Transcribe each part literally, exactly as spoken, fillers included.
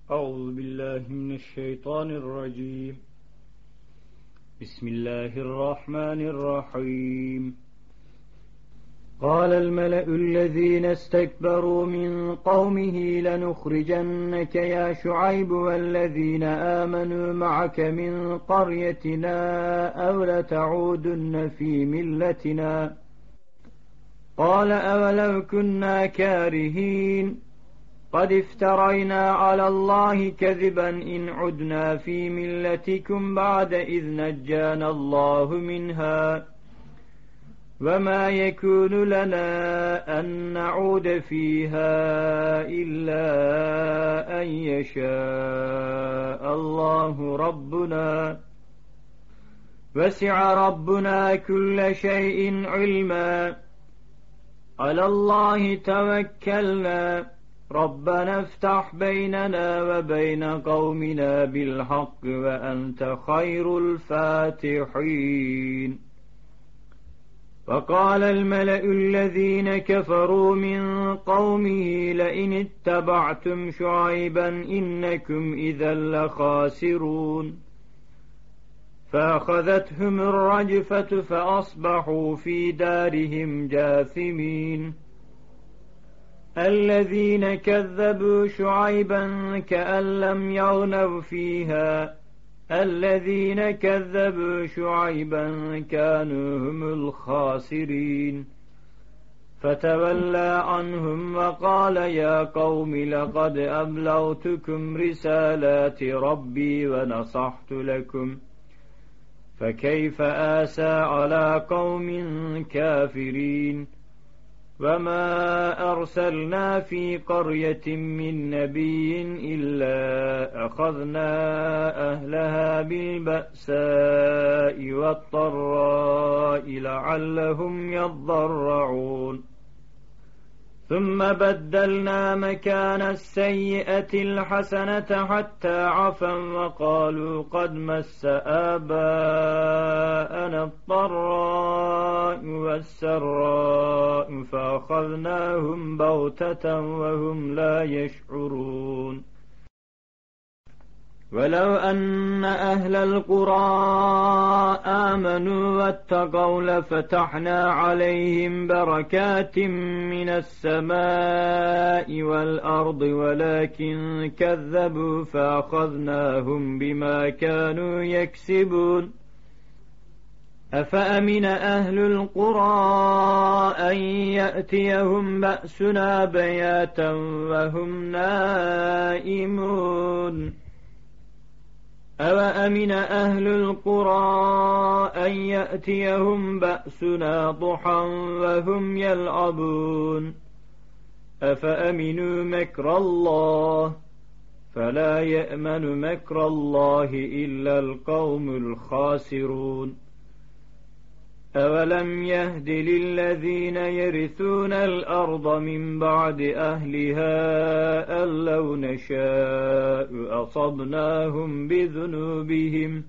أعوذ بالله من الشيطان الرجيم. بسم الله الرحمن الرحيم. قال الملأ الذين استكبروا من قومه لنخرجنك يا شعيب والذين آمنوا معك من قريتنا أو لتعودن في ملتنا. قال أولو كنا كارهين قد افترينا على الله كذبا إن عدنا في ملتكم بعد إذ نجانا الله منها وما يكون لنا أن نعود فيها إلا أن يشاء الله ربنا وسع ربنا كل شيء علما على الله توكلنا ربنا افتح بيننا وبين قومنا بالحق وأنت خير الفاتحين. وقال الملأ الذين كفروا من قومه لئن اتبعتم شعيبا إنكم إذا لخاسرون. فأخذتهم الرجفة فأصبحوا في دارهم جاثمين. الذين كذبوا شعيبا كأن لم يغنوا فيها الذين كذبوا شعيبا كانوا هم الخاسرين. فتولى عنهم وقال يا قوم لقد أبلغتكم رسالات ربي ونصحت لكم فكيف آسى على قوم كافرين. وما أرسلنا في قرية من نبي إلا أخذنا أهلها بالبأساء والضراء لعلهم يضرعون. ثم بدلنا مكان السيئة الحسنة حتى عفوا وقالوا قد مس آباءنا الضراء والسراء فأخذناهم بغتة وهم لا يشعرون. ولو أن أهل القرى آمنوا واتقوا لفتحنا عليهم بركات من السماء والأرض ولكن كذبوا فأخذناهم بما كانوا يكسبون. أفأمن أهل القرى أن يأتيهم بأسنا بياتا وهم نائمون. أوأمن أهل القرى أن يأتيهم بأسنا ضحى وهم يلعبون. أفأمنوا مكر الله فلا يأمن مكر الله إلا القوم الخاسرون. أولم يهد للذين يرثون الأرض من بعد أهلها أن لو نشاء أصبناهم بذنوبهم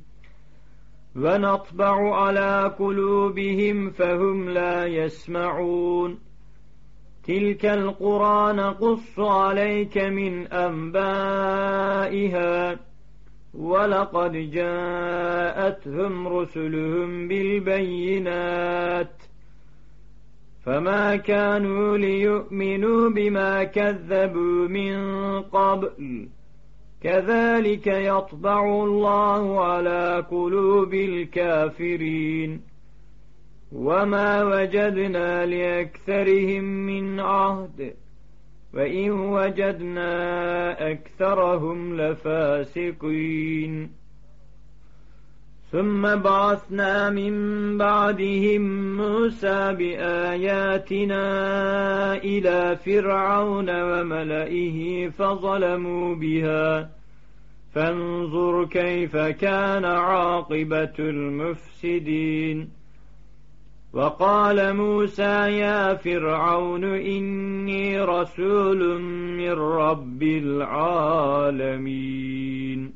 ونطبع على قلوبهم فهم لا يسمعون. تلك القرى نقص عليك من أنبائها ولقد جاءتهم رسلهم بالبينات فما كانوا ليؤمنوا بما كذبوا من قبل كذلك يطبع الله على قلوب الكافرين. وما وجدنا لأكثرهم من عهد وإن وجدنا أكثرهم لفاسقين. ثم بعثنا من بعدهم موسى بآياتنا إلى فرعون وملئه فظلموا بها فانظر كيف كان عاقبة المفسدين. وقال موسى يا فرعون إني رسول من رب العالمين.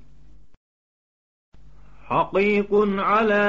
حقيق على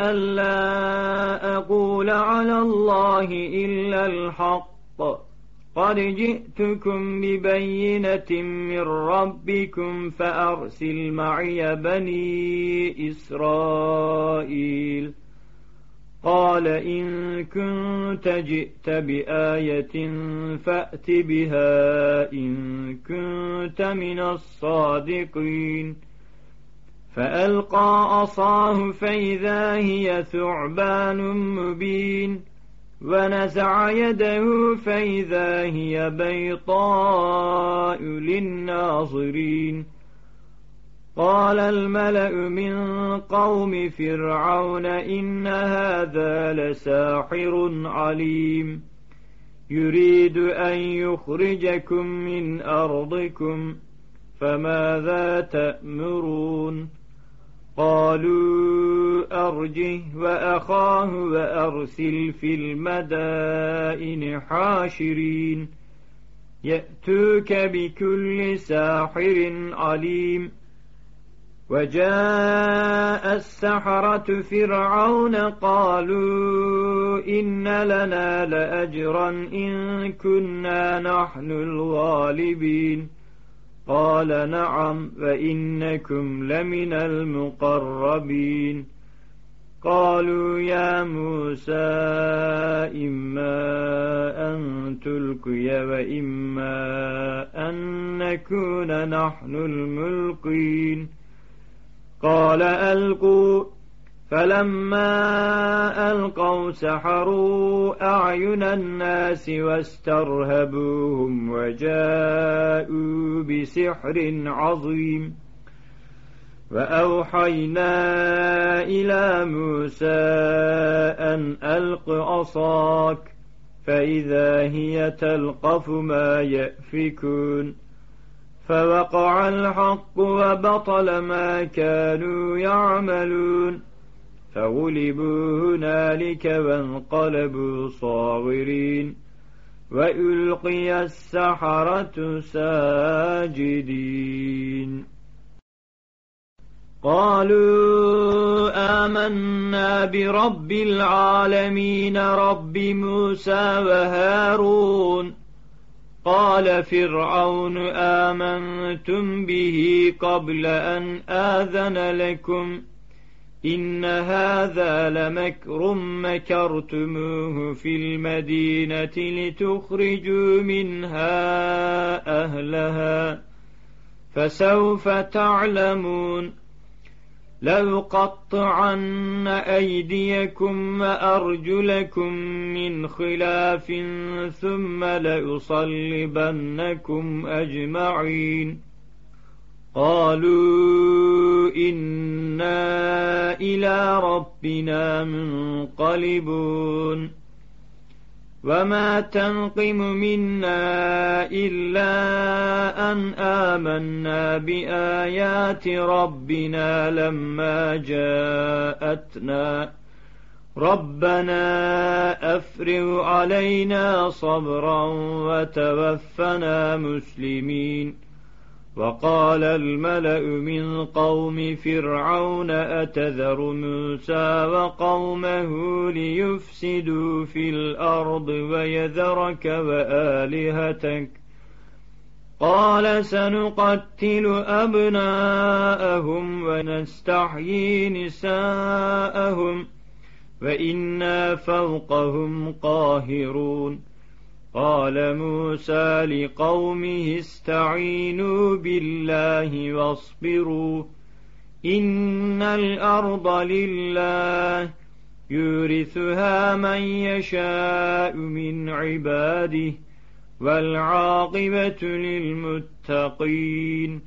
ألا أقول على الله إلا الحق قد جئتكم ببينة من ربكم فأرسل معي بني إسرائيل قال إن كنت جئت بآية فأت بها إن كنت من الصادقين فألقى عصاه فإذا هي ثعبان مبين ونزع يده فإذا هي بيضاء للناظرين قال الملأ من قوم فرعون إن هذا لساحر عليم يريد أن يخرجكم من أرضكم فماذا تأمرون قالوا أرجه وأخاه وأرسل في المدائن حاشرين يأتوك بكل ساحر عليم وجاء السحرة فرعون قالوا إن لنا لأجرا إن كنا نحن الغالبين قال نعم وإنكم لمن المقربين قالوا يا موسى إما أن تلقي وإما أن نكون نحن الملقين قال ألقوا فلما ألقوا سحروا أعين الناس واسترهبوهم وجاءوا بسحر عظيم وأوحينا إلى موسى أن ألق عصاك فإذا هي تلقف ما يأفكون فوقع الحق وبطل ما كانوا يعملون فغلبوا هنالك وانقلبوا صاغرين وألقي السحرة ساجدين قالوا آمنا برب العالمين رب موسى وهارون قال فرعون آمنتم به قبل أن آذن لكم إن هذا لمكر مكرتموه في المدينة لتخرجوا منها أهلها فسوف تعلمون لأقطعن أيديكم وأرجلكم من خلاف ثم لأصلبنكم أجمعين قالوا إنا إلى ربنا منقلبون وما تنقم منا إلا أن آمنا بآيات ربنا لما جاءتنا ربنا أفرغ علينا صبرا وتوفنا مسلمين وقال الملأ من قوم فرعون أتذر موسى وقومه ليفسدوا في الأرض ويذرك وآلهتك قال سنقتل أبناءهم ونستحيي نساءهم وإنا فوقهم قاهرون قال موسى لقومه استعينوا بالله واصبروا إن الأرض لله يورثها من يشاء من عباده والعاقبة للمتقين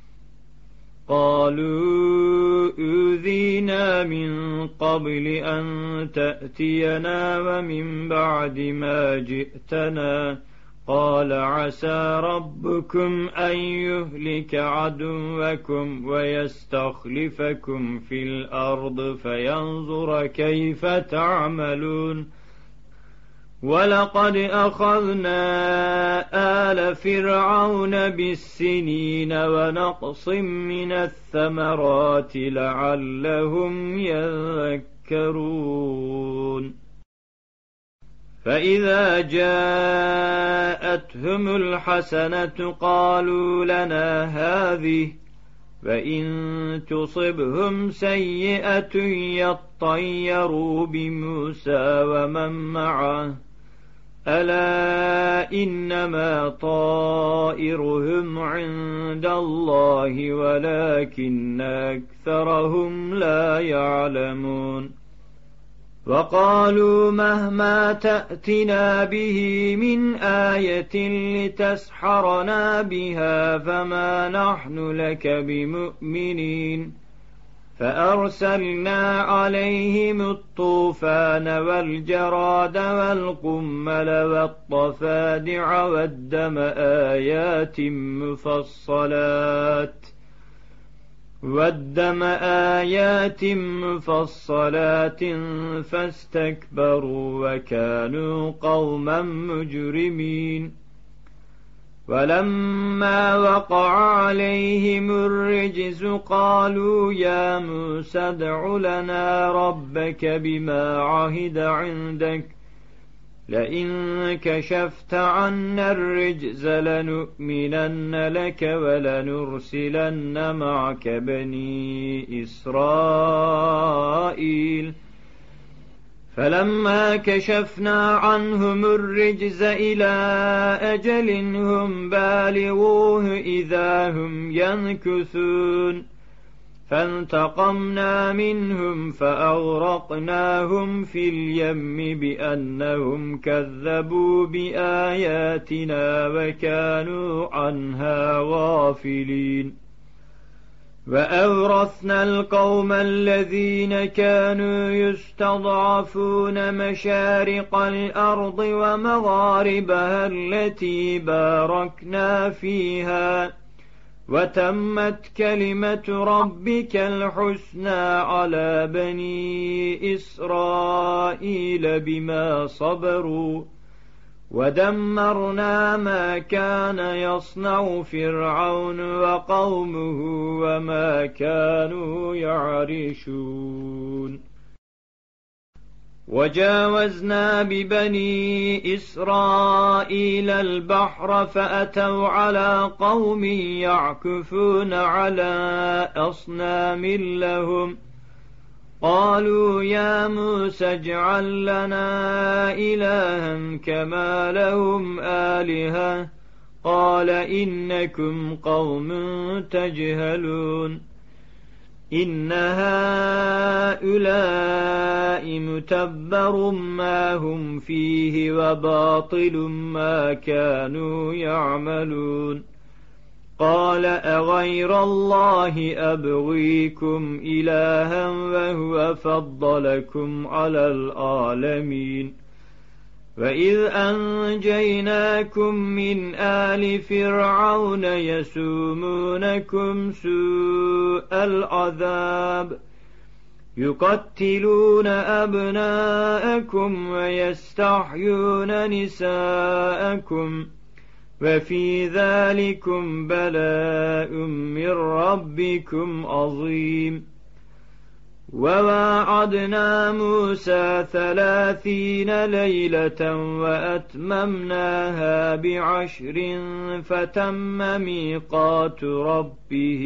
قالوا أوذينا من قبل أن تأتينا ومن بعد ما جئتنا قال عسى ربكم أن يهلك عدوكم ويستخلفكم في الأرض فينظر كيف تعملون ولقد أخذنا آل فرعون بالسنين ونقص من الثمرات لعلهم يذكرون فإذا جاءتهم الحسنة قالوا لنا هذه، فإن تصبهم سيئة يطيروا بموسى ومن معه، ألا إنما طائرهم عند الله ولكن أكثرهم لا يعلمون. وقالوا مهما تأتنا به من آية لتسحرنا بها فما نحن لك بمؤمنين. فأرسلنا عليهم الطوفان والجراد والقمل والضفادع والدم آيات مفصلات والدم آيات مفصلات فاستكبروا وكانوا قوما مجرمين. ولما وقع عليهم الرجز قالوا يا موسى ادع لنا ربك بما عهد عندك لئن كشفت عنا الرجز لنؤمنن لك ولنرسلن معك بني إسرائيل. فلما كشفنا عنهم الرجز إلى أجل هم بالغوه إذا هم ينكثون فانتقمنا منهم فأغرقناهم في اليم بأنهم كذبوا بآياتنا وكانوا عنها غافلين. وأورثنا القوم الذين كانوا يستضعفون مشارق الأرض ومغاربها التي باركنا فيها وتمت كلمة ربك الحسنى على بني إسرائيل بما صبروا ودمرنا ما كان يصنع فرعون وقومه وما كانوا يعرشون. وجاوزنا ببني إسرائيل البحر فأتوا على قوم يعكفون على أصنام لهم قالوا يا موسى اجعل لنا إلها كما لهم آلهة قال إنكم قوم تجهلون. إن هؤلاء متبر ما هم فيه وباطل ما كانوا يعملون. قال أغير الله أبغيكم إلها وهو فضلكم على العالمين. وإذ أنجيناكم من آل فرعون يسومونكم سوء العذاب يقتلون أبناءكم ويستحيون نساءكم وفي ذلكم بلاء من ربكم عظيم. وواعدنا موسى ثلاثين ليلة وأتممناها بعشر فتم ميقات ربه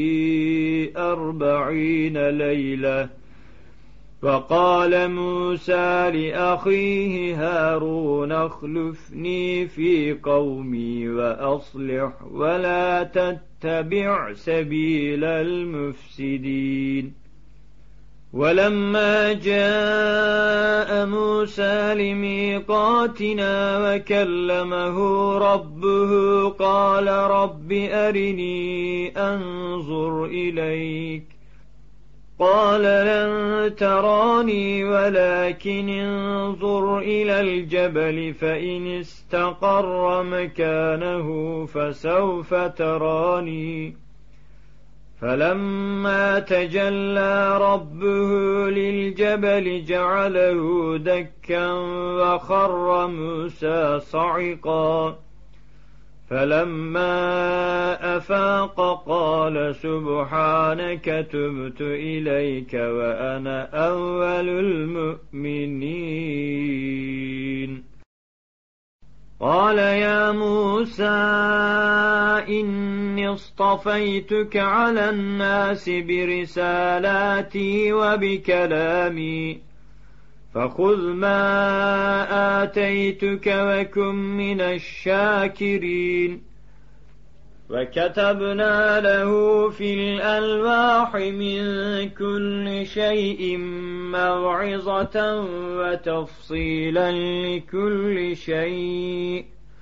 أربعين ليلة. وقال موسى لأخيه هارون اخلفني في قومي وأصلح ولا تتبع سبيل المفسدين. ولما جاء موسى لميقاتنا وكلمه ربه قال رب أرني أنظر إليك قال لن تراني ولكن انظر إلى الجبل فإن استقر مكانه فسوف تراني. فلما تجلى ربه للجبل جعله دكا وخر موسى صعقا. فلما أفاق قال سبحانك تبت إليك وأنا أول المؤمنين. قال يا موسى إني اصطفيتك على الناس برسالاتي وبكلامي فخذ ما آتيتك وكن من الشاكرين. وكتبنا له في الألواح من كل شيء موعظة وتفصيلا لكل شيء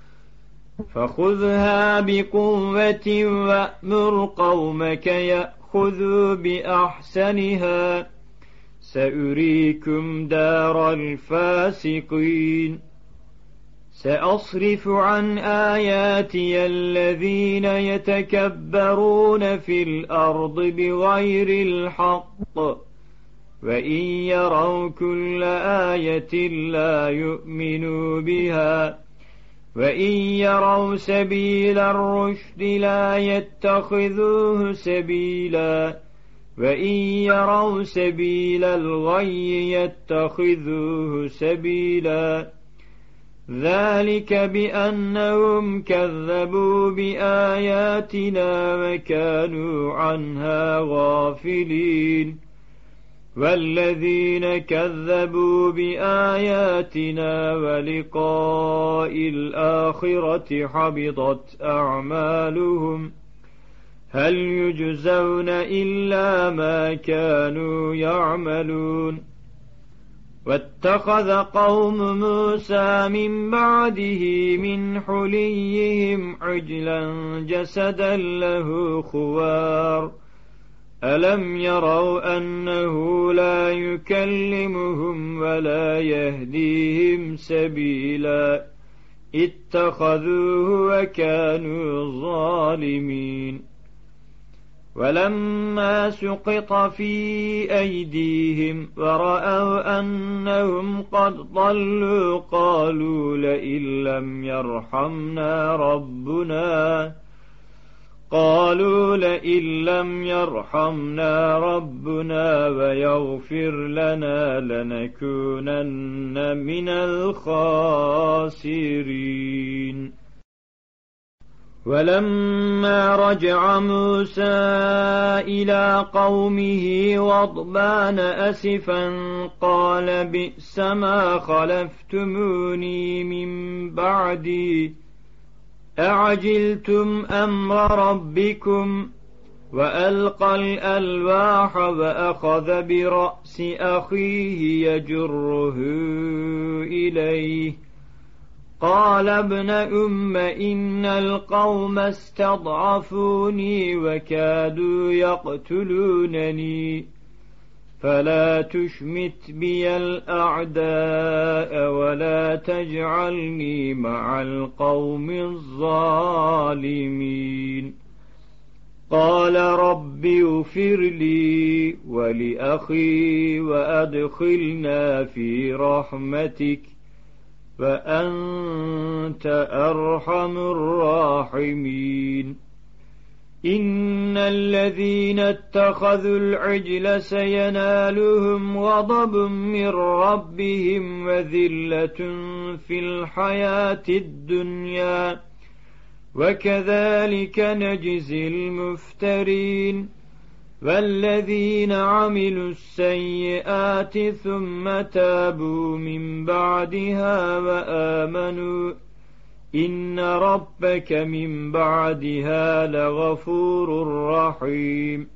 فخذها بقوة وأمر قومك يأخذوا بأحسنها سأريكم دار الفاسقين. سأصرف عن آياتي الذين يتكبرون في الأرض بغير الحق وإن يروا كل آية لا يؤمنوا بها وإن يروا سبيل الرشد لا يتخذوه سبيلا وإن يروا سبيل الغي يتخذوه سبيلا ذلك بأنهم كذبوا بآياتنا وكانوا عنها غافلين. والذين كذبوا بآياتنا ولقاء الآخرة حبطت أعمالهم هل يجزون إلا ما كانوا يعملون. واتخذ قوم موسى من بعده من حليهم عجلا جسدا له خوار ألم يروا أنه لا يكلمهم ولا يهديهم سبيلا اتخذوه وكانوا ظالمين. ولما سقط في أيديهم ورأوا أنهم قد ضلوا قالوا لئن لم يرحمنا ربنا قالوا لئن لم يرحمنا ربنا ويغفر لنا لنكونن من الخاسرين. ولما رجع موسى إلى قومه غضبان أسفا قال بئس ما خلفتموني من بعدي أعجلتم أمر ربكم وألقى الألواح وأخذ برأس أخيه يجره إليه قال ابن أم إن القوم استضعفوني وكادوا يقتلونني فلا تشمت بي الأعداء ولا تجعلني مع القوم الظالمين. قال رب اغفر لي ولأخي وأدخلنا في رحمتك فأنت أرحم الراحمين. إن الذين اتخذوا العجل سينالهم غضب من ربهم وذلة في الحياة الدنيا وكذلك نجزي المفترين. والذين عملوا السيئات ثم تابوا من بعدها وآمنوا إن ربك من بعدها لغفور رحيم.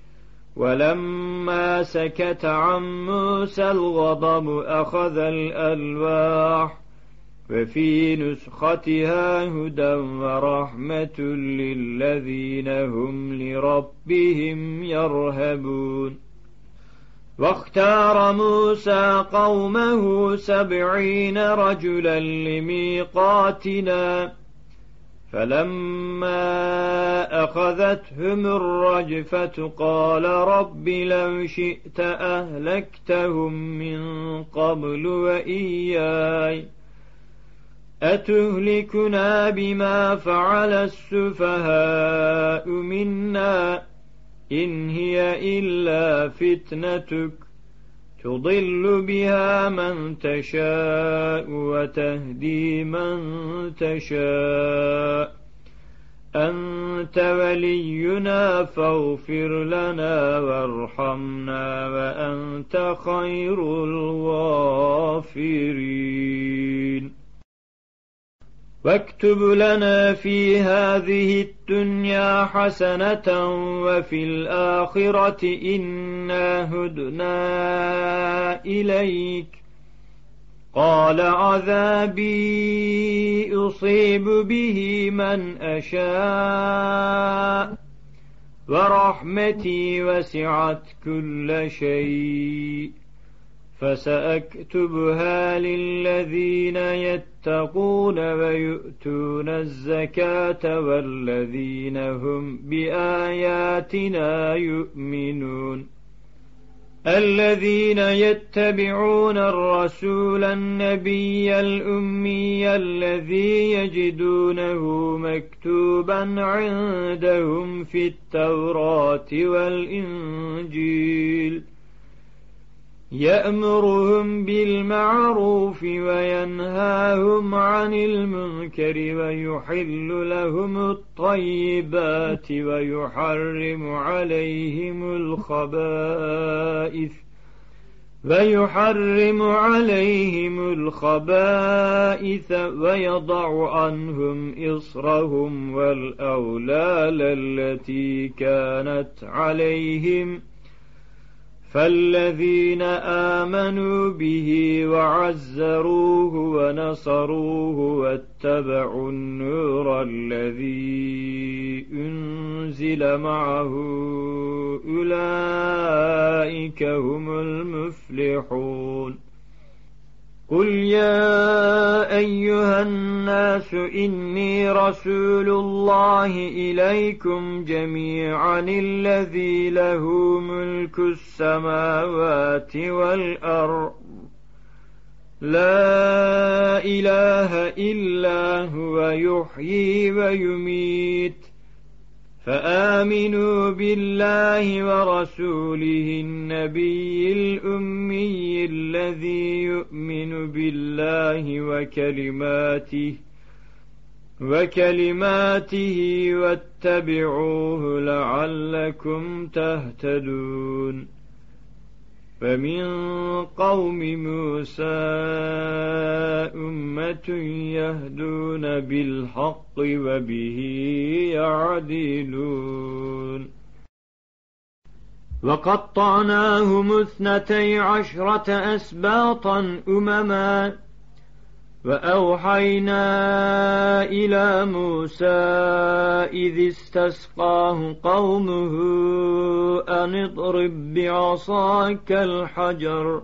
ولما سكت عن موسى الغضب أخذ الألواح وفي نسختها هدى ورحمة للذين هم لربهم يرهبون. واختار موسى قومه سبعين رجلا لميقاتنا فلما أخذتهم الرجفة قال رب لو شئت أهلكتهم من قبل وإياي أتهلكنا بما فعل السفهاء منا إن هي إلا فتنتك تضل بها من تشاء وتهدي من تشاء أنت ولينا فاغفر لنا وارحمنا وأنت خير الغافرين واكتب لنا في هذه الدنيا حسنة وفي الآخرة إنا هدنا إليك قال عذابي أصيب به من أشاء ورحمتي وسعت كل شيء فسأكتبها للذين يتقون ويؤتون الزكاة والذين هم بآياتنا يؤمنون الذين يتبعون الرسول النبي الأمي الذي يجدونه مكتوبا عندهم في التوراة والإنجيل يأمرهم بالمعروف وينهاهم عن المنكر ويحل لهم الطيبات ويحرم عليهم الخبائث ويحرم عليهم الخبائث ويضع عنهم إصرهم والأغلال التي كانت عليهم فالذين آمنوا به وعزروه ونصروه واتبعوا النور الذي أنزل معه أولئك هم المفلحون قل يا أيها الناس إني رسول الله إليكم جميعا الذي له ملك السماوات والأرض لا إله إلا هو يحيي ويميت فآمنوا بالله ورسوله النبي الأمي الذي يؤمن بالله وكلماته وكلماته واتبعوه لعلكم تهتدون فمن قوم موسى أمة يهدون بالحق وبه يعدلون وقطعناهم اثنتي عشرة أسباطا أمما وأوحينا إلى موسى إذ استسقاه قومه أن اضرب بعصاك الحجر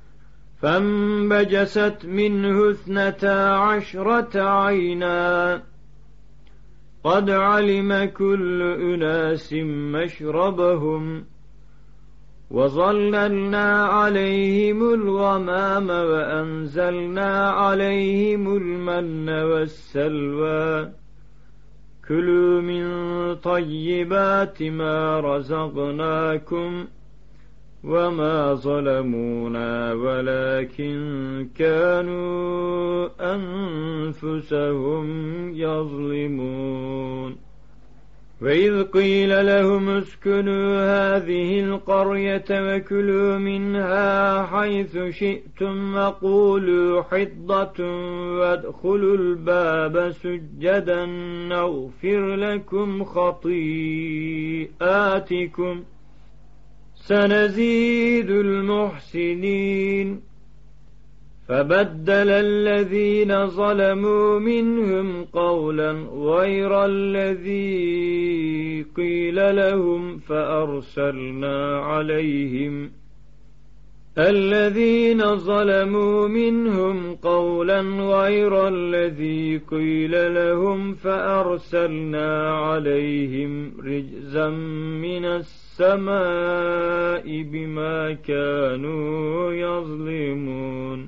فانبجست منه اثنتا عشرة عينا قد علم كل أناس مشربهم وظللنا عليهم الغمام وأنزلنا عليهم المن والسلوى كلوا من طيبات ما رزقناكم وما ظلمونا ولكن كانوا أنفسهم يظلمون وإذ قيل لهم اسكنوا هذه القرية وكلوا منها حيث شئتم وقولوا حطة وادخلوا الباب سجدا نغفر لكم خطيئاتكم سنزيد المحسنين فبدل الذين ظلموا منهم قولا غير الذي قيل لهم فأرسلنا عليهم الذين ظلموا منهم قولا غير الذي قيل لهم فأرسلنا عليهم رجزا من السماء بما كانوا يظلمون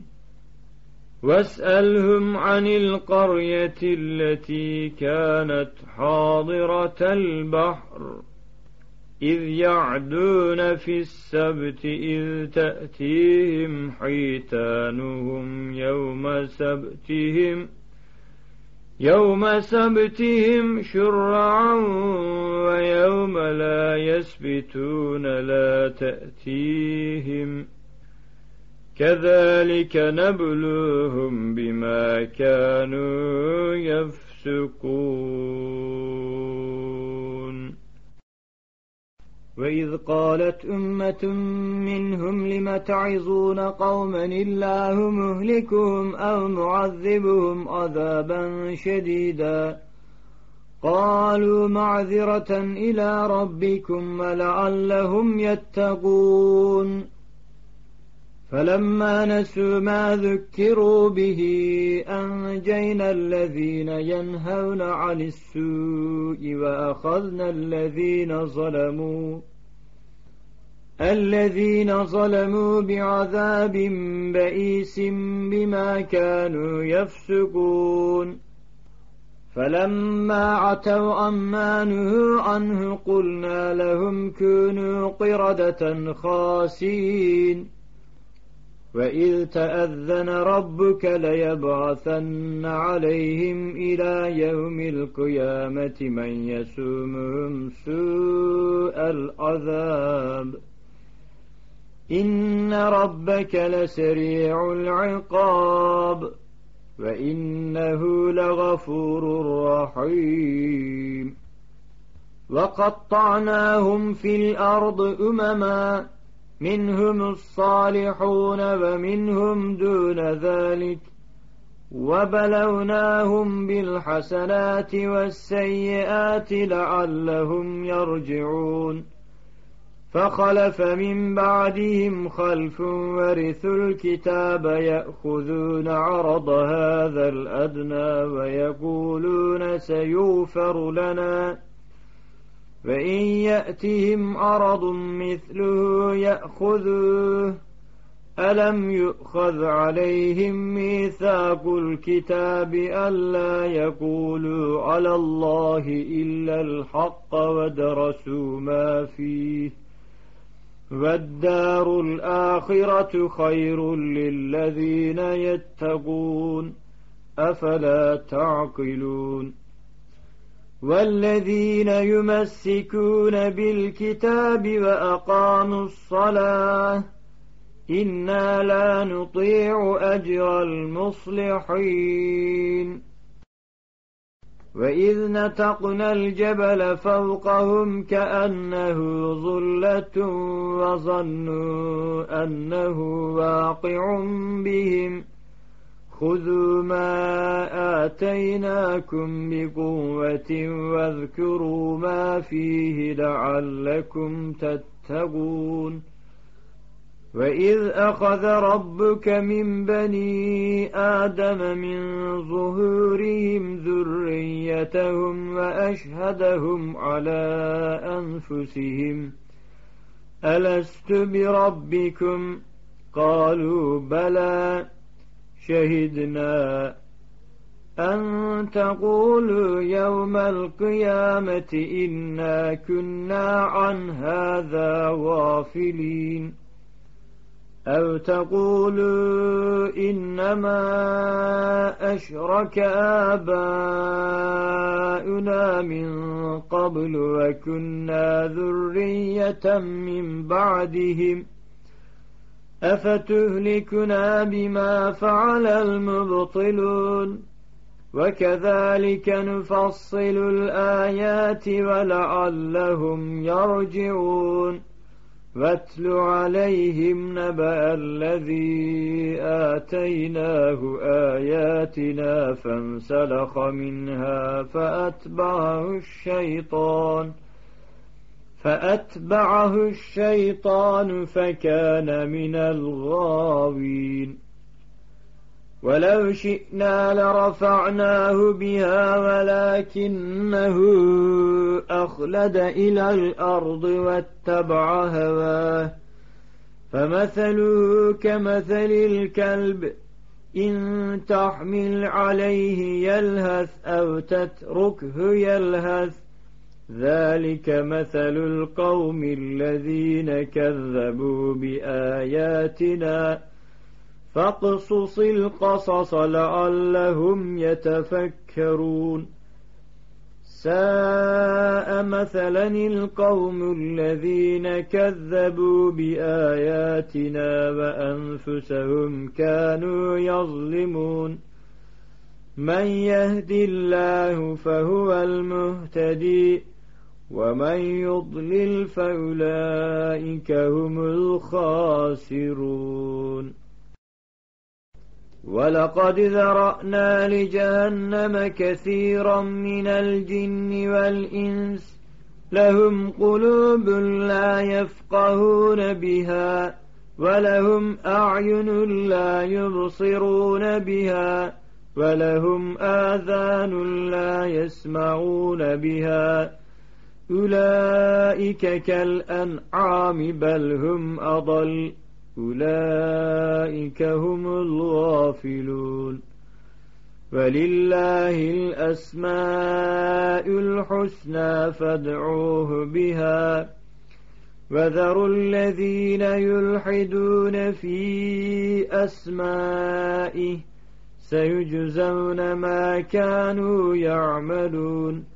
واسألهم عن القرية التي كانت حاضرة البحر إذ يعدون في السبت إذ تأتيهم حيتانهم يوم سبتهم يوم سبتهم شرعا ويوم لا يسبتون لا تأتيهم كذلك نبلوهم بما كانوا يفسقون وإذ قالت أمة منهم لم تعظون قوما الله مهلكهم أو معذبهم عذابا شديدا قالوا معذرة إلى ربكم ولعلهم يتقون فلما نسوا ما ذكروا به أنجينا الذين ينهون عن السوء وأخذنا الذين ظلموا الذين ظلموا بعذاب بئيس بما كانوا يفسقون فلما عتوا عما نهوا عنه قلنا لهم كونوا قردة خاسئين وإذ تأذن ربك ليبعثن عليهم إلى يوم القيامة من يسومهم سوء العذاب إن ربك لسريع العقاب وإنه لغفور رحيم وقطعناهم في الأرض أمما منهم الصالحون ومنهم دون ذلك وبلوناهم بالحسنات والسيئات لعلهم يرجعون فخلف من بعدهم خلف ورثوا الكتاب يأخذون عرض هذا الأدنى ويقولون سيغفر لنا وإن يأتهم عرض مثله يأخذوه ألم يؤخذ عليهم ميثاق الكتاب ألا يقولوا على الله إلا الحق ودرسوا ما فيه والدار الآخرة خير للذين يتقون أفلا تعقلون والذين يمسكون بالكتاب وأقاموا الصلاة إنا لا نطيع أجر المصلحين وإذ نتقنا الجبل فوقهم كأنه ظلة وظنوا أنه واقع بهم خذوا ما آتيناكم بقوة واذكروا ما فيه لعلكم تتقون وإذ أخذ ربك من بني آدم من ظهورهم ذريتهم وأشهدهم على أنفسهم ألست بربكم قالوا بلى شهدنا أن تقولوا يوم القيامة إنا كنا عن هذا غافلين أو تقولوا إنما أشرك آباؤنا من قبل وكنا ذرية من بعدهم أفتهلكنا بما فعل المبطلون وكذلك نفصل الآيات ولعلهم يرجعون واتل عليهم نبأ الذي آتيناه آياتنا فانسلخ منها فأتبعه الشيطان فأتبعه الشيطان فكان من الغاوين ولو شئنا لرفعناه بها ولكنه أخلد إلى الأرض واتبع هواه فمثله كمثل الكلب إن تحمل عليه يلهث أو تتركه يلهث ذلك مثل القوم الذين كذبوا بآياتنا فاقصص القصص لعلهم يتفكرون ساء مثلا القوم الذين كذبوا بآياتنا وأنفسهم كانوا يظلمون من يهد الله فهو المهتدي ومن يضلل فأولئك هم الخاسرون ولقد ذرأنا لجهنم كثيرا من الجن والإنس لهم قلوب لا يفقهون بها ولهم أعين لا يبصرون بها ولهم آذان لا يسمعون بها أولئك كالأنعام بل هم أضل أولئك هم الغافلون ولله الأسماء الحسنى فادعوه بها وذروا الذين يلحدون في أسمائه سيجزون ما كانوا يعملون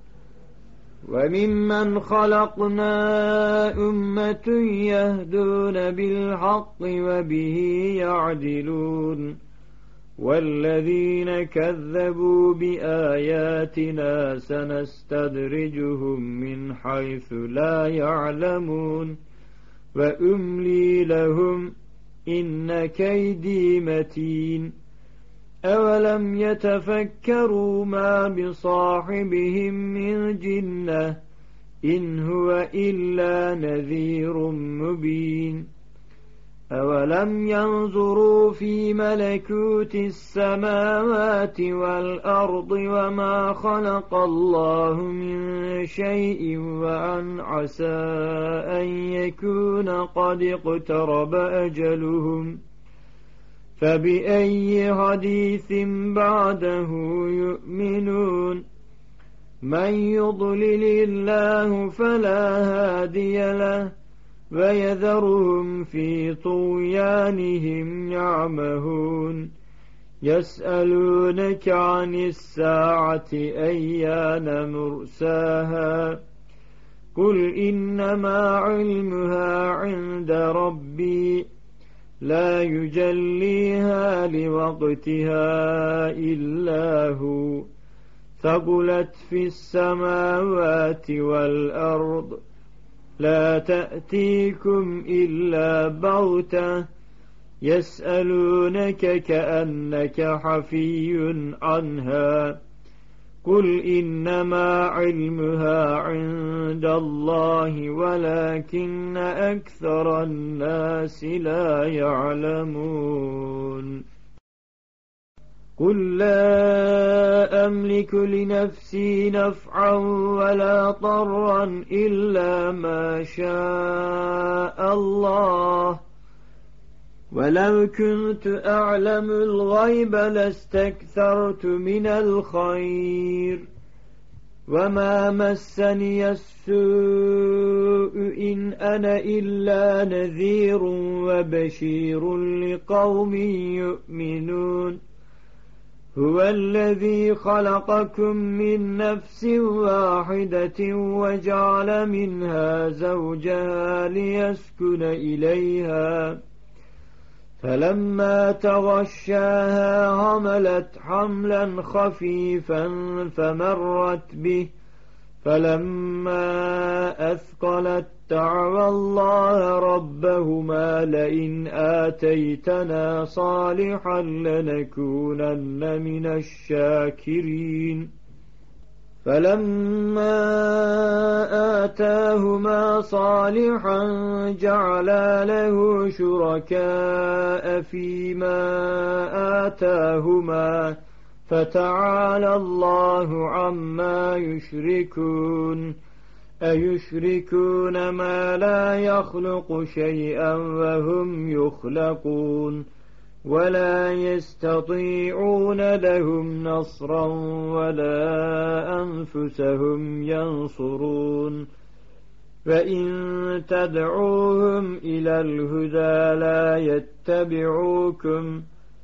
وممن خلقنا أمة يهدون بالحق وبه يعدلون والذين كذبوا بآياتنا سنستدرجهم من حيث لا يعلمون وأملي لهم إن كيدي متين أولم يتفكروا ما بصاحبهم من جنة إن هو إلا نذير مبين أولم ينظروا في ملكوت السماوات والأرض وما خلق الله من شيء وأن عسى أن يكون قد اقترب أجلهم فبأي حديث بعده يؤمنون من يضلل الله فلا هادي له ويذرهم في طغيانهم يعمهون يسألونك عن الساعة أيان مرساها قل إنما علمها عند ربي لا يجليها لوقتها إلا هو ثقلت في السماوات والأرض لا تأتيكم إلا بغتة يسألونك كأنك حفي عنها قل إنما علمها عند الله ولكن أكثر الناس لا يعلمون قل لا أملك لنفسي نفعا ولا ضرا إلا ما شاء الله ولو كنت أعلم الغيب لاستكثرت من الخير وما مسني السوء إن أنا إلا نذير وبشير لقوم يؤمنون هو الذي خلقكم من نفس واحدة وجعل منها زوجها ليسكن إليها فلما تغشاها حملت حملا خفيفا فمرت به فلما أثقلت دعوا الله ربهما لئن آتيتنا صالحا لنكونن من الشاكرين فلما آتاهما صالحا جعلا له شركاء فيما آتاهما فتعالى الله عما يشركون أيشركون ما لا يخلق شيئا وهم يخلقون ولا يستطيعون لهم نصرا ولا أنفسهم ينصرون فإن تدعوهم إلى الهدى لا يتبعوكم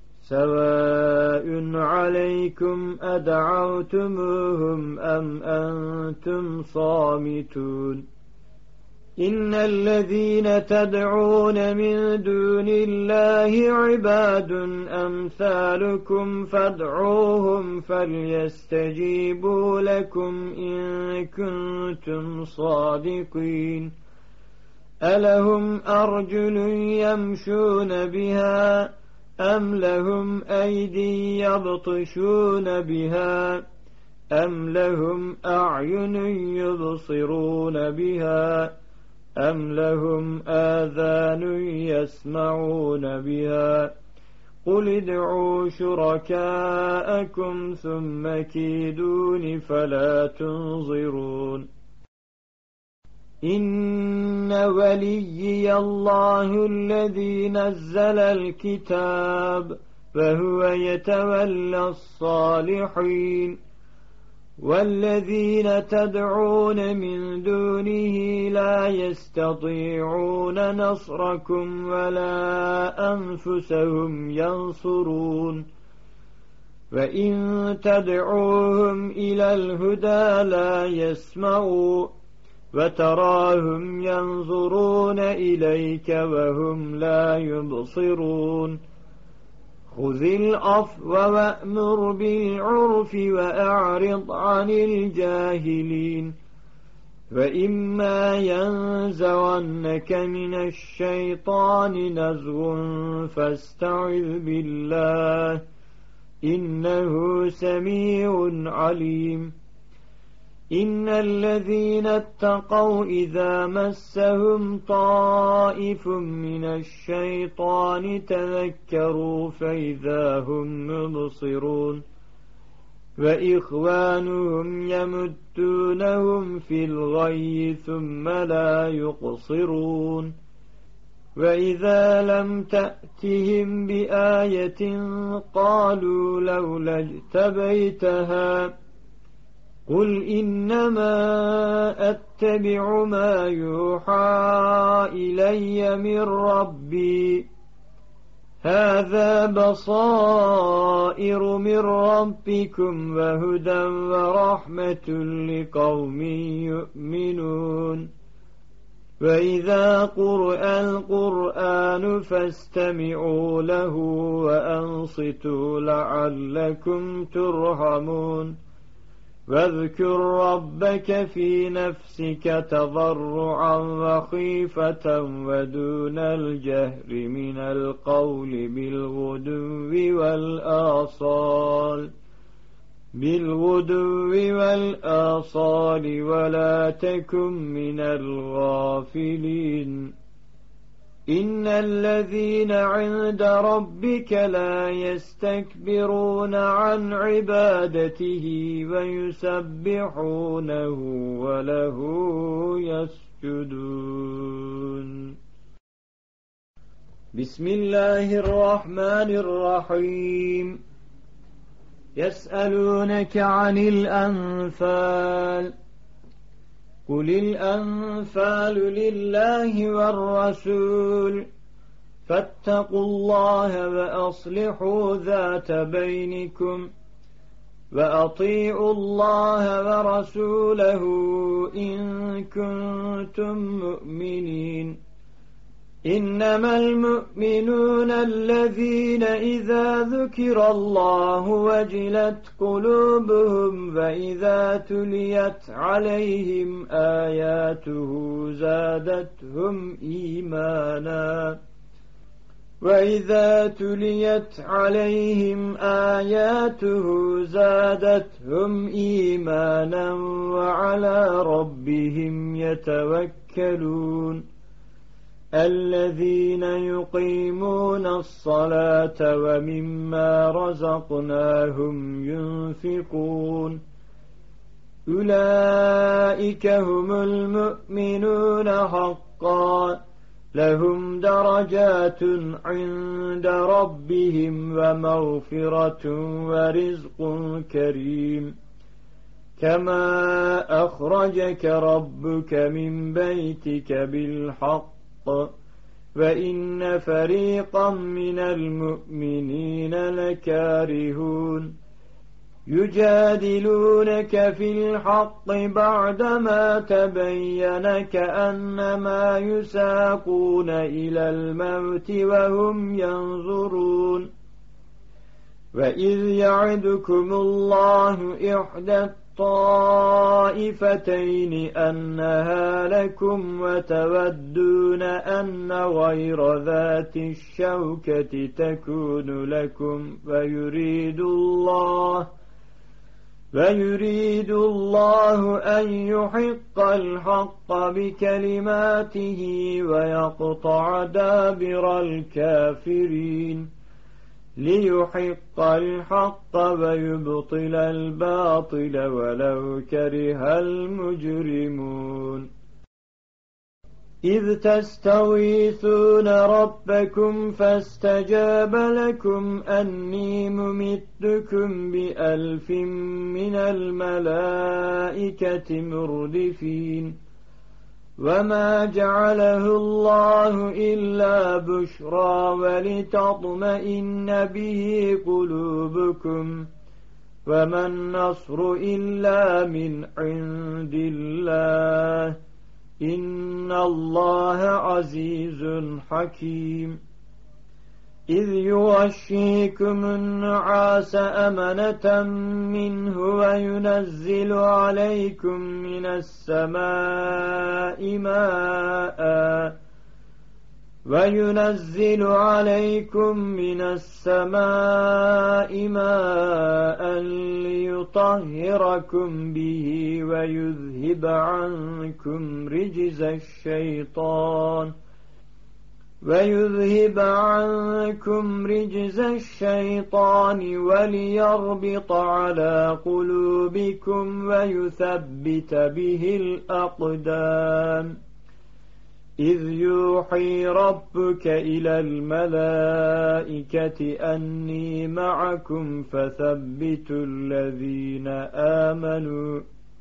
سواء عليكم أدعوتموهم أم أنتم صامتون إن الذين تدعون من دون الله عباد أمثالكم فادعوهم فليستجيبوا لكم إن كنتم صادقين ألهم أرجل يمشون بها أم لهم أيدي يبطشون بها أم لهم أعين يبصرون بها أم لهم آذان يسمعون بها قل ادعوا شركاءكم ثم كيدون فلا تنظرون إن وليي الله الذي نزل الكتاب فهو يتولى الصالحين والذين تدعون من دونه لا يستطيعون نصركم ولا أنفسهم ينصرون وإن تدعوهم إلى الهدى لا يسمعوا وتراهم ينظرون إليك وهم لا يبصرون خذ العفو وأمر بالعرف وأعرض عن الجاهلين وإما ينزغنك من الشيطان نزغ فاستعذ بالله إنه سميع عليم إن الذين اتقوا إذا مسهم طائف من الشيطان تذكروا فإذا هم مبصرون وإخوانهم يمدونهم في الغي ثم لا يقصرون وإذا لم تأتهم بآية قالوا لولا اجتبيتها قل إنما أتبع ما يوحى إلي من ربي هذا بصائر من ربكم وهدى ورحمة لقوم يؤمنون وإذا قرأ القرآن فاستمعوا له وأنصتوا لعلكم ترحمون واذكر ربك في نفسك تضرعا وخيفة ودون الجهر من القول بالغدو والآصال بالغدو والآصال ولا تكن من الغافلين إن الذين عند ربك لا يستكبرون عن عبادته ويسبحونه وله يسجدون بسم الله الرحمن الرحيم يسألونك عن الأنفال قل الأنفال لله والرسول فاتقوا الله وأصلحوا ذات بينكم وأطيعوا الله ورسوله إن كنتم مؤمنين إنما المؤمنون الذين إذا ذكر الله وجلت قلوبهم وإذا تليت عليهم آياته زادتهم إيمانا وإذا تليت عليهم آياته زادتهم إيمانا وعلى ربهم يتوكلون الذين يقيمون الصلاة ومما رزقناهم ينفقون أولئك هم المؤمنون حقا لهم درجات عند ربهم ومغفرة ورزق كريم كما أخرجك ربك من بيتك بالحق وإن فريقا من المؤمنين لكارهون يجادلونك في الحق بعدما تبين كأنما يساقون إلى الموت وهم ينظرون وإذ يعدكم الله إحدى الطائفتين أنها لكم وتودون أن غير ذات الشوكة تكون لكم ويريد الله ويريد الله أن يحق الحق بكلماته ويقطع دابر الكافرين ليحق الحق ويبطل الباطل ولو كره المجرمون إذ تستغيثون ربكم فاستجاب لكم أني ممدكم بألف من الملائكة مردفين وما جعله الله إلا بشرى ولتطمئن به قلوبكم وما النصر إلا من عند الله إن الله عزيز حكيم إذ يغشيكم النعاس أمنة منه وينزل عليكم من السماء ماء وينزل عليكم من السماء ماء ليطهركم به ويذهب عنكم رجز الشيطان ويذهب عنكم رجز الشيطان وليربط على قلوبكم ويثبت به الأقدام إذ يوحي ربك إلى الملائكة أني معكم فثبتوا الذين آمنوا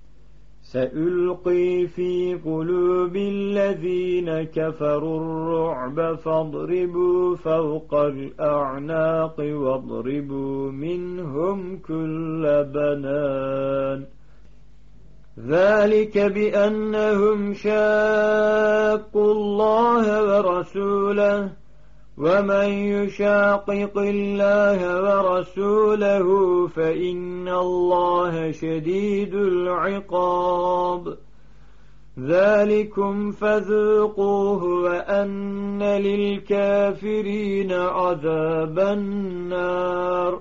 سألقي في قلوب الذين كفروا الرعب فاضربوا فوق الأعناق واضربوا منهم كل بنان ذلك بأنهم شاقوا الله ورسوله ومن يشاقق الله ورسوله فإن الله شديد العقاب ذلكم فذوقوه وأن للكافرين عذاب النار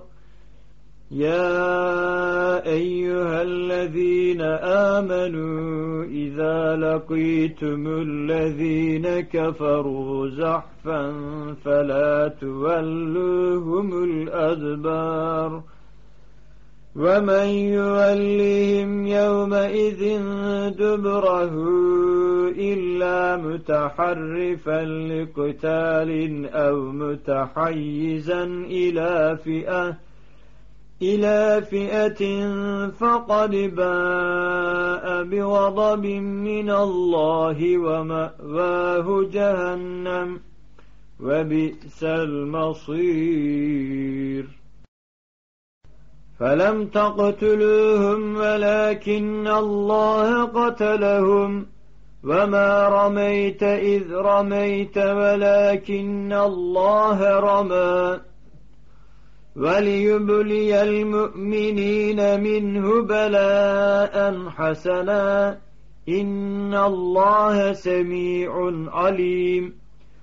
يا أيها الذين آمنوا إذا لقيتم الذين كفروا زحفا فلا تولوهم الأدبار ومن يولهم يومئذ دبره إلا متحرفا لقتال أو متحيزا إلى فئة إلى فئة فقد باء بغضب من الله ومأواه جهنم وبئس المصير فلم تقتلوهم ولكن الله قتلهم وما رميت إذ رميت ولكن الله رمى وليبلي المؤمنين منه بلاء حسنا إن الله سميع عليم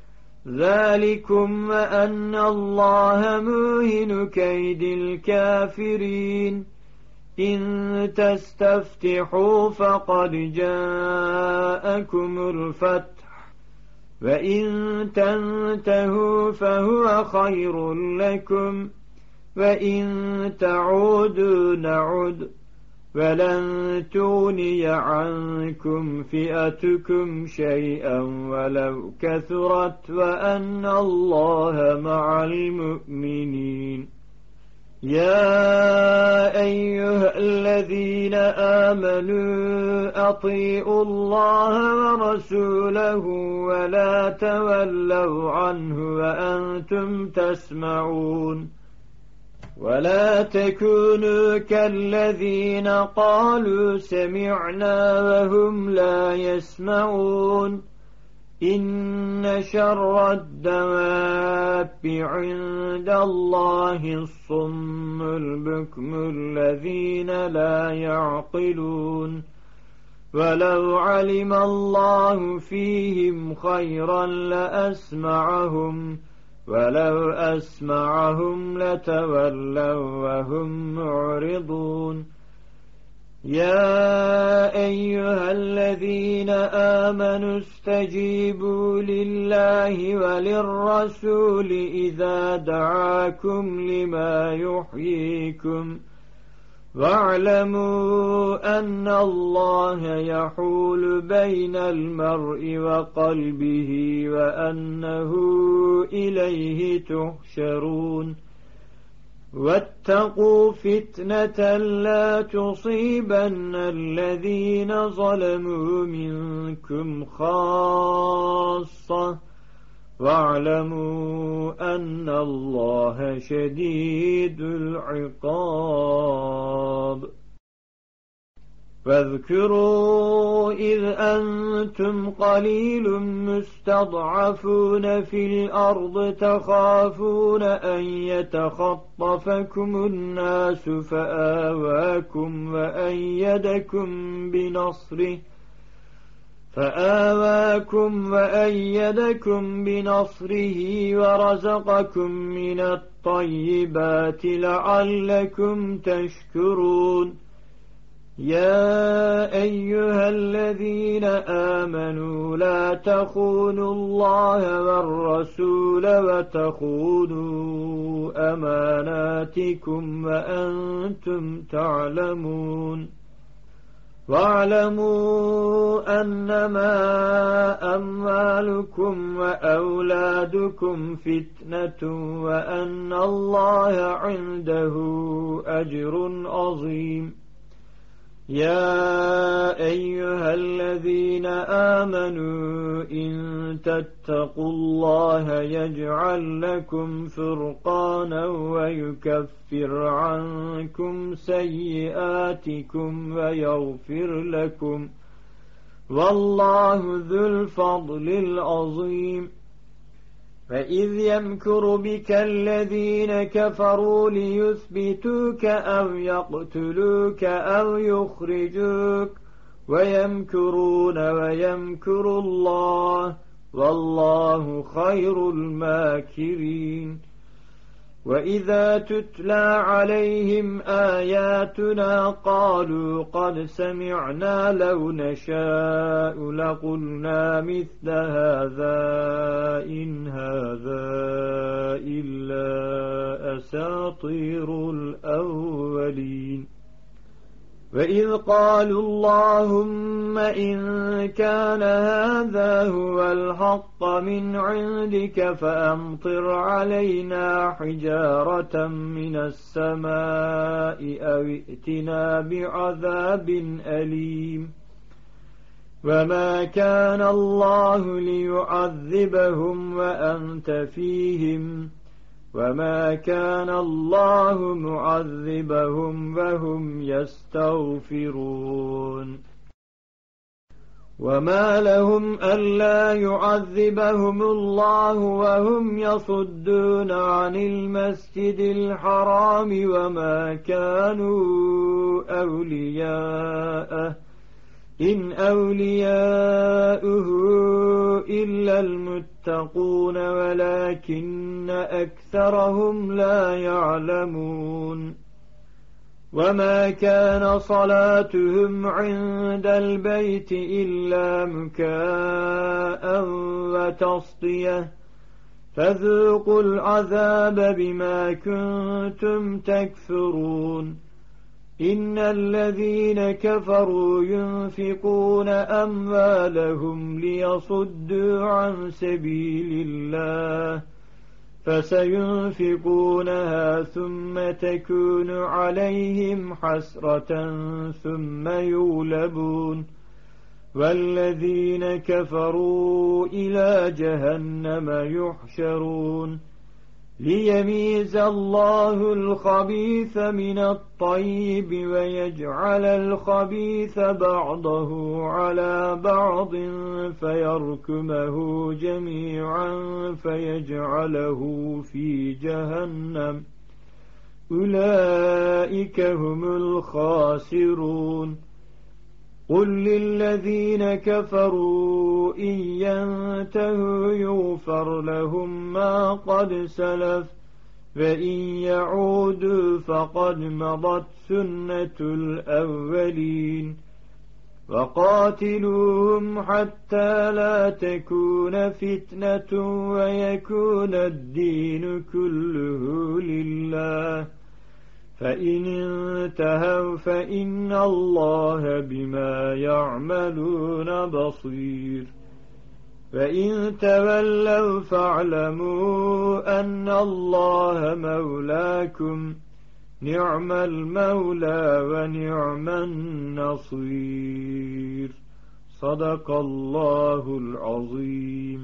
ذلكم وأن الله موهن كيد الكافرين إن تستفتحوا فقد جاءكم الفتح وإن تنتهوا فهو خير لكم وإن تعودوا نعد ولن تغني عنكم فئتكم شيئا ولو كثرت وأن الله مع المؤمنين. يا أيها الذين آمنوا أطيعوا الله ورسوله ولا تولوا عنه وأنتم تسمعون. ولا تكونوا كالذين قالوا سمعنا وهم لا يسمعون. إن شر الدواب عند الله الصم البكم الذين لا يعقلون. ولو علم الله فيهم خيرا لأسمعهم ولو أسمعهم لتولوا وهم معرضون. يا أيها الذين آمنوا استجيبوا لله وللرسول إذا دعاكم لما يحييكم واعلموا أن الله يحول بين المرء وقلبه وأنه إليه تحشرون. واتقوا فتنة لا تصيبن الذين ظلموا منكم خاصة واعلموا أن الله شديد العقاب. فاذكروا إذ أنتم قليل مستضعفون في الأرض تخافون أن يتخطفكم الناس فآواكم وأيدكم بنصره فآواكم وأيدكم بنصره ورزقكم من الطيبات لعلكم تشكرون. يا أيها الذين آمنوا لا تخونوا الله والرسول وتخونوا أماناتكم وأنتم تعلمون. واعلموا أنما أموالكم وأولادكم فتنة وأن الله عنده أجر عظيم. يا أيها الذين آمنوا إن تتقوا الله يجعل لكم فرقانا ويكفر عنكم سيئاتكم ويغفر لكم والله ذو الفضل العظيم. فإذ يمكر بك الذين كفروا ليثبتوك أو يقتلوك أو يخرجوك ويمكرون ويمكر الله والله خير الماكرين. وإذا تتلى عليهم آياتنا قالوا قد سمعنا لو نشاء لقلنا مثل هذا إن هذا إلا أساطير الأولين. وإذ قالوا اللهم إن كان هذا هو الحق من عندك فأمطر علينا حجارة من السماء أو ائتنا بعذاب أليم. وما كان الله ليعذبهم وأنت فيهم وما كان الله معذبهم وهم يستغفرون. وما لهم ألا يعذبهم الله وهم يصدون عن المسجد الحرام وما كانوا أولياءه إن أولياؤه إلا المتقون ولكن أكثرهم لا يعلمون. وما كان صلاتهم عند البيت إلا مكاء وتصدية فذوقوا العذاب بما كنتم تكفرون. إن الذين كفروا ينفقون أموالهم ليصدوا عن سبيل الله فسينفقونها ثم تكون عليهم حسرة ثم يغلبون والذين كفروا إلى جهنم يحشرون ليميز الله الخبيث من الطيب ويجعل الخبيث بعضه على بعض فيركمه جميعا فيجعله في جهنم أولئك هم الخاسرون قل للذين كفروا إن ينتهوا يغفر لهم ما قد سلف وإن يعودوا فقد مضت سنة الأولين وقاتلوهم حتى لا تكون فتنة ويكون الدين كله لله فإن انتهوا فإن الله بما يعملون بصير فإن تولوا فاعلموا أن الله مولاكم نعم المولى ونعم النصير صدق الله العظيم.